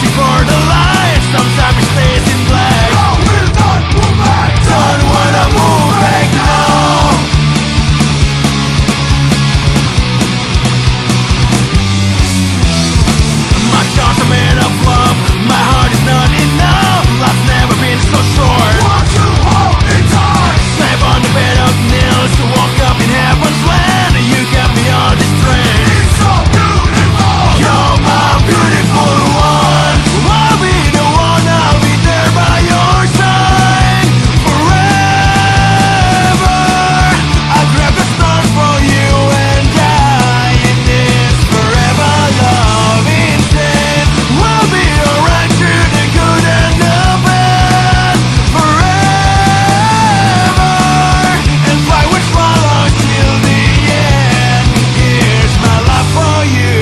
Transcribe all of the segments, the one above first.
searching for the light. Sometimes it stays in black. I will not move back. Don't wanna move back now. My scars are made of love. My heart is not enough. Life's never been so short. Want to hold it tight. Slap on the bed of nails to walk up in heaven's land. You got me on this train. It's so beautiful. You're my beautiful one. I'll be the one, I'll be there by your side forever. I'll grab the stars for you and die in this forever love instead. We'll be alright through the good and the bad forever. And fly with swallows till the end. Here's my love for you.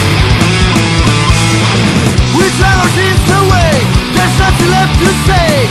With our sins away, there's nothing left to say.